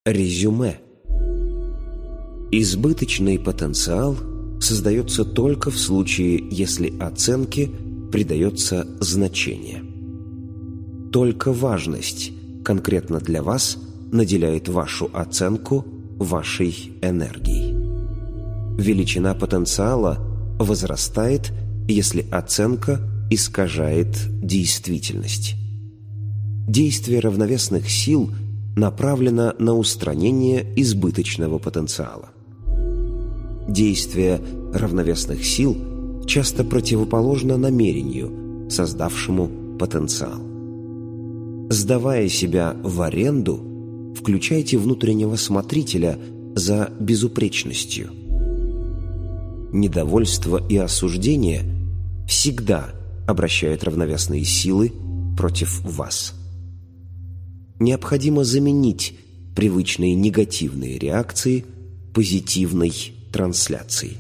Резюме. Избыточный потенциал создается только в случае, если оценке придается значение. Только важность конкретно для вас наделяет вашу оценку вашей энергией. Величина потенциала возрастает, если оценка искажает действительность. Действие равновесных сил направлено на устранение избыточного потенциала. Действие равновесных сил часто противоположно намерению, создавшему потенциал. Сдавая себя в аренду, включайте внутреннего смотрителя за безупречностью. Недовольство и осуждение всегда обращают равновесные силы против вас. Необходимо заменить привычные негативные реакции позитивной трансляцией.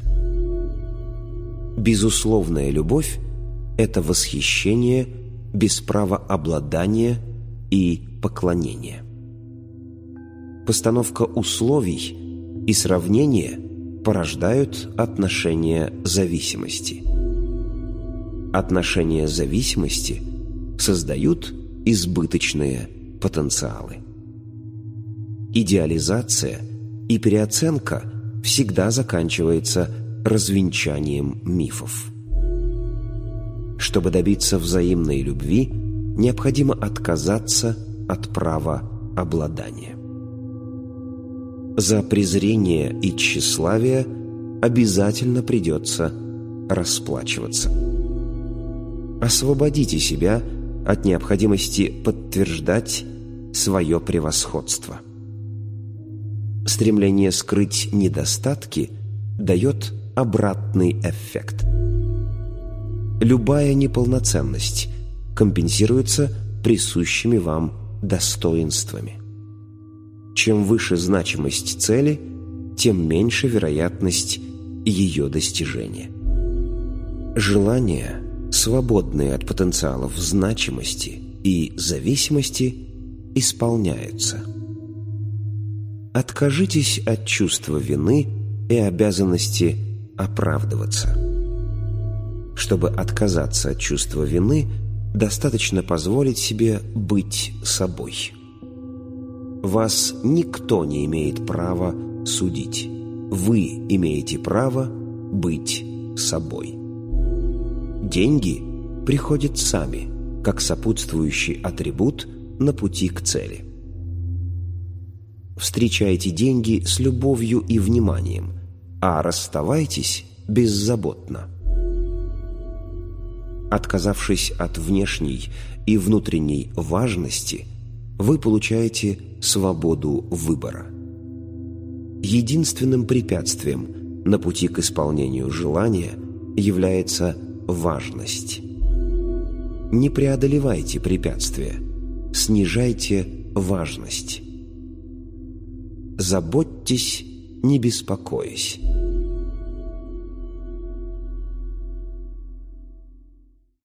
Безусловная любовь – это восхищение без права обладания и поклонения. Постановка условий и сравнения порождают отношения зависимости. Отношения зависимости создают избыточные потенциалы. Идеализация и переоценка всегда заканчивается развенчанием мифов. Чтобы добиться взаимной любви, необходимо отказаться от права обладания. За презрение и тщеславие обязательно придется расплачиваться. Освободите себя от необходимости подтверждать свое превосходство. Стремление скрыть недостатки дает обратный эффект. Любая неполноценность компенсируется присущими вам достоинствами. Чем выше значимость цели, тем меньше вероятность ее достижения. Желания, свободные от потенциалов значимости и зависимости, исполняются. Откажитесь от чувства вины и обязанности оправдываться. Чтобы отказаться от чувства вины, достаточно позволить себе быть собой. Вас никто не имеет права судить. Вы имеете право быть собой. Деньги приходят сами, как сопутствующий атрибут на пути к цели. Встречайте деньги с любовью и вниманием, а расставайтесь беззаботно. Отказавшись от внешней и внутренней важности, вы получаете свободу выбора. Единственным препятствием на пути к исполнению желания является важность. Не преодолевайте препятствия, снижайте важность. Заботьтесь, не беспокоясь.